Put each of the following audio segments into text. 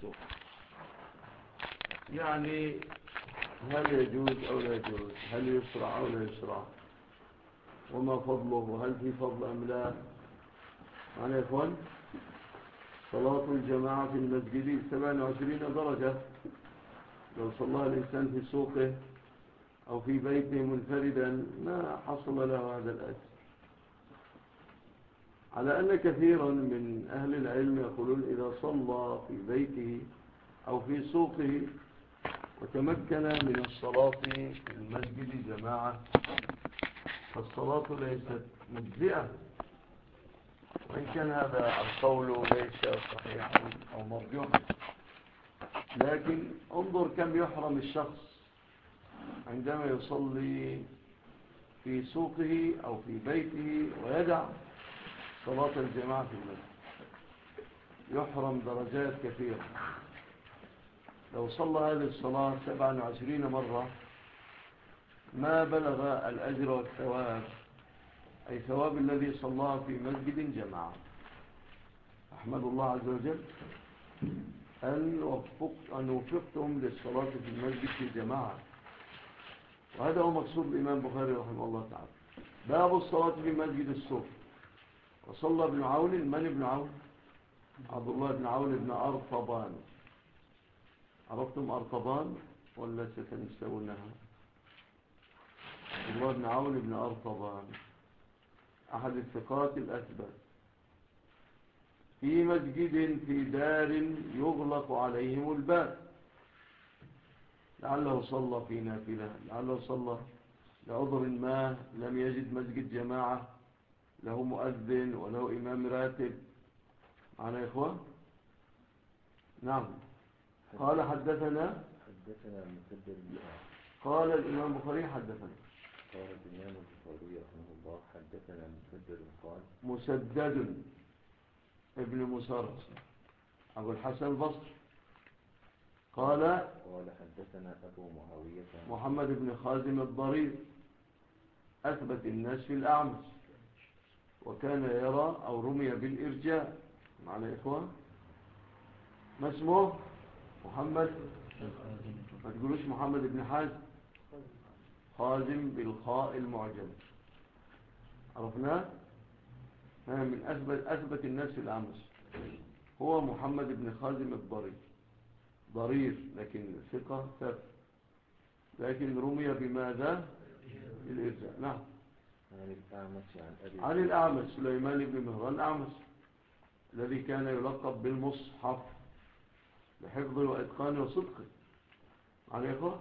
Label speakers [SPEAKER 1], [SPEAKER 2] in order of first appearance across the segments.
[SPEAKER 1] السوق. يعني هل يجوز أو لا يجوز، هل يشرع أو لا يشرع، وما فضله، وهل في فضل أم لا. معنى يا إخوان صلاة الجماعة في المسجد 27 درجة، لو صلى الإنسان في سوقه أو في بيته منفردا ما حصل له هذا الأجر، على أن كثيرا من أهل العلم يقولون إذا صلى في بيته أو في سوقه وتمكن من الصلاة في المسجد جماعة فالصلاة ليست مجزئة، وإن كان هذا القول ليس صحيحا أو مرجوحا، لكن انظر كم يحرم الشخص عندما يصلي في سوقه أو في بيته ويدع صلاة الجماعة في المسجد، يحرم درجات كثيرة. لو صلى هذه الصلاة 27 مرة ما بلغ الأجر والثواب، أي ثواب الذي صلى في مسجد جماعة. أحمد الله عز وجل أن وفقتم للصلاة في المسجد في جماعة، وهذا هو مقصود الإمام بخاري رحمه الله تعالى. باب الصلاة في مسجد السوق. وصلى ابن عون، من ابن عون؟ عبد الله بن عون بن أرطبان. عرفتم أرطبان ولا ستنسونها؟ عبد الله بن عون بن أرطبان أحد الثقات الأثبت، في مسجد في دار يغلق عليهم الباب، لعله صلى في نافلة، لعله صلى لعذر ما لم يجد مسجد جماعة له مؤذن وله إمام راتب. معنا يا إخوان؟ نعم. قال حدثنا
[SPEAKER 2] مسدد بن
[SPEAKER 1] قال الإمام بخاري حدثنا.
[SPEAKER 2] قال الإمام البخاري رحمه الله حدثنا مسدد قال
[SPEAKER 1] مسدد ابن مسرس أبو الحسن البصري قال
[SPEAKER 2] حدثنا أبو معاوية
[SPEAKER 1] محمد بن خازم الضرير أثبت الناس في الأعمش، وكان يرى أو رمي بالإرجاء. معنا يا إخوان؟ ما اسمه؟ محمد، ما تقولوش محمد بن حازم، خازم بالخاء المعجم، عرفناه؟ من أثبت الناس في الأعمش هو محمد بن خازم الضرير، ضرير لكن ثقة ثابت، لكن رمي بماذا؟ الإرجاء. نعم. عن الأعمش سليمان بن مهران الأعمش الذي كان يلقب بالمصحف لحفظ وإتقان وصدق. على إخوة؟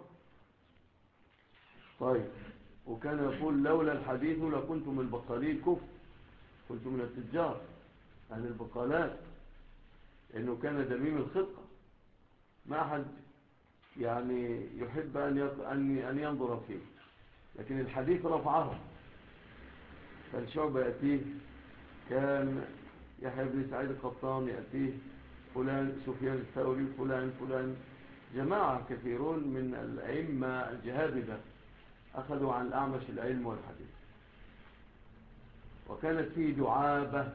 [SPEAKER 1] طيب. وكان يقول لولا الحديث لكنت من البقالين كف، كنت من التجار أهل البقالات، لأنه كان دميم الخطة، ما أحد يعني يحب أن ينظر فيه، لكن الحديث رفعه. كان شعبة يأتيه، كان يحيى بن سعيد القطان يأتيه، فلان سفيان الثوري، فلان جماعة كثيرون من الأئمة الجهابذة أخذوا عن الأعمش العلم والحديث. وكانت فيه دعابة،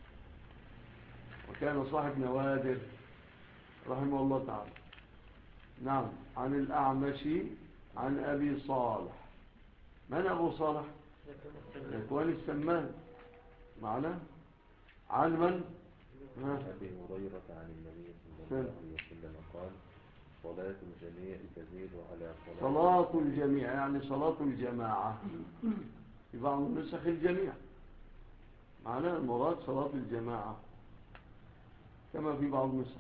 [SPEAKER 1] وكان صاحب نوادر رحمه الله تعالى. نعم. عن الأعمش عن أبي صالح. من أبو صالح؟ إخوان السمان. معنا عن من؟
[SPEAKER 2] أبي هريرة عن النبي صلى الله عليه وسلم قال صلاة الجميع تزيد على
[SPEAKER 1] صلاة الجميع يعني صلاة الجماعة، في بعض النسخ الجميع، معنى المراد صلاة الجماعة كما في بعض النسخ،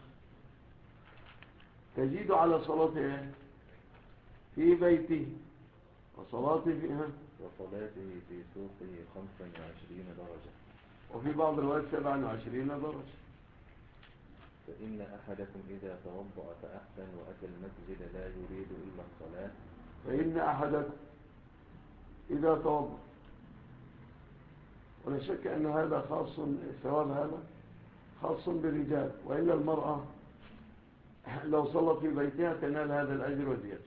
[SPEAKER 1] تزيد على صلاته في بيته وصلاته
[SPEAKER 2] في سوقه 25 درجة،
[SPEAKER 1] وفي بعض الوقت 27 درجة.
[SPEAKER 2] فإن أحدكم إذا توضأ فأحسن وأتى المسجد لا يريد إلا الصلاة،
[SPEAKER 1] فإن أحدكم إذا توضأ، ولا شك أن هذا خاص، ثواب هذا خاص بالرجال، وإلا المرأة لو صلت في بيتها تنال هذا الأجر وزيادة.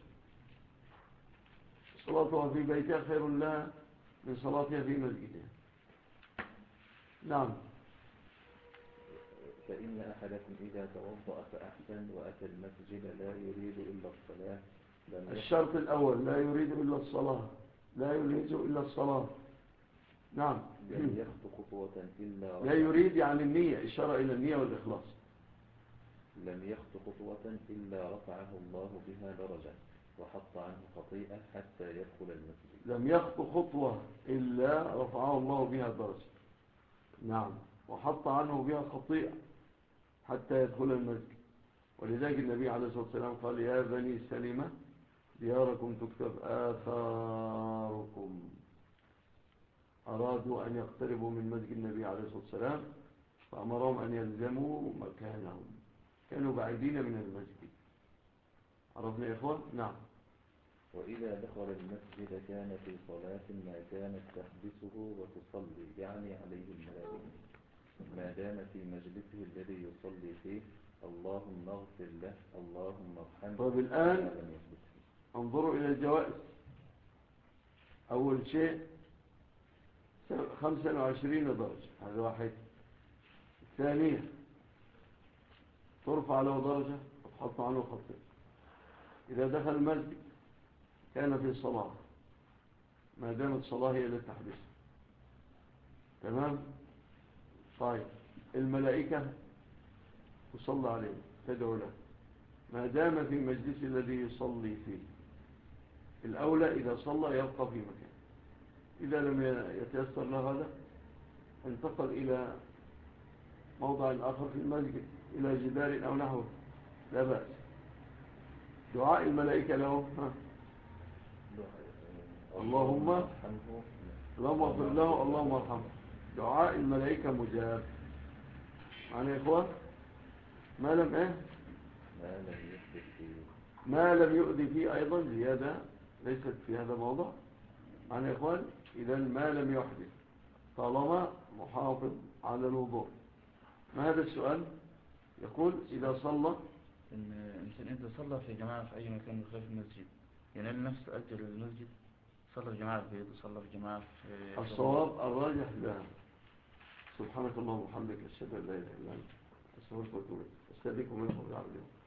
[SPEAKER 1] صلاتها في بيتها خير لها من صلاتها في مسجدها. نعم.
[SPEAKER 2] فإن أحدكم إذا توضأ فأحسن وأتى المسجد لا يريد إلا الصلاة
[SPEAKER 1] الشرط الأول لا يريد إلا الصلاة، لا يريد إلا الصلاة. نعم.
[SPEAKER 2] لم يخط خطوة إلا
[SPEAKER 1] لا يريد يعني النية، إشارة إلى النية والإخلاص.
[SPEAKER 2] لم يخط خطوة إلا رفعه الله بها درجة وحط عنه خطيئة حتى يدخل المسجد.
[SPEAKER 1] لم يخط خطوة إلا رفعه الله بها درجة. نعم. وحط عنه بها خطيئة حتى يدخل المسجد. ولذلك النبي عليه الصلاة والسلام قال يا بني سلمة دياركم تكتب آثاركم. أرادوا أن يقتربوا من مسجد النبي عليه الصلاة والسلام فأمرهم أن يلزموا مكانهم، كانوا بعيدين من المسجد. عرفنا يا إخوان؟ نعم.
[SPEAKER 2] وإذا دخل المسجد كان في صلاة ما كانت تحبسه وتصلي يعني عليه الملائكة ما دام في مجلسه الذي يصلي فيه اللهم اغفر له اللهم ارحمه.
[SPEAKER 1] طيب الآن انظروا إلى الجوائز. أول شيء 25 درجة، هذا واحد. ثانيا ترفع له درجة وتحط عنه خطيئة. إذا دخل المسجد كان في صلاة ما دامت الصلاة هي التي تحبسه. تمام. طيب الملائكة تصلى عليه تدعو له ما دام في مجلس الذي يصلي فيه. الأولى إذا صلى يبقى في مكان، إذا لم يتيسر له هذا انتقل إلى موضع آخر في المسجد إلى جدار أو نحوه لا بأس. دعاء الملائكة له اللهم اغفر له اللهم ارحمه. دعاء الملائكة مجاب. معنى يا إخوان ما لم ما لم يؤذي فيه أيضا زيادة ليست في هذا الموضوع. معنى يا إخوان إذا ما لم يحدث طالما محافظ على الوضوء. ما هذا السؤال؟ يقول إذا صلى
[SPEAKER 3] الإنسان إذا صلى في جماعة في أي مكان خلاف المسجد ينال نفس أجر المسجد، صلى في جماعة في بيت وصلى في جماعة في
[SPEAKER 1] الصواب الراجح لا. سبحانك اللهم وبحمدك أشهد أن لا إله إلا أنت أستغفرك وأتوب إليك. أستاذنكم من الخبر على اليوم.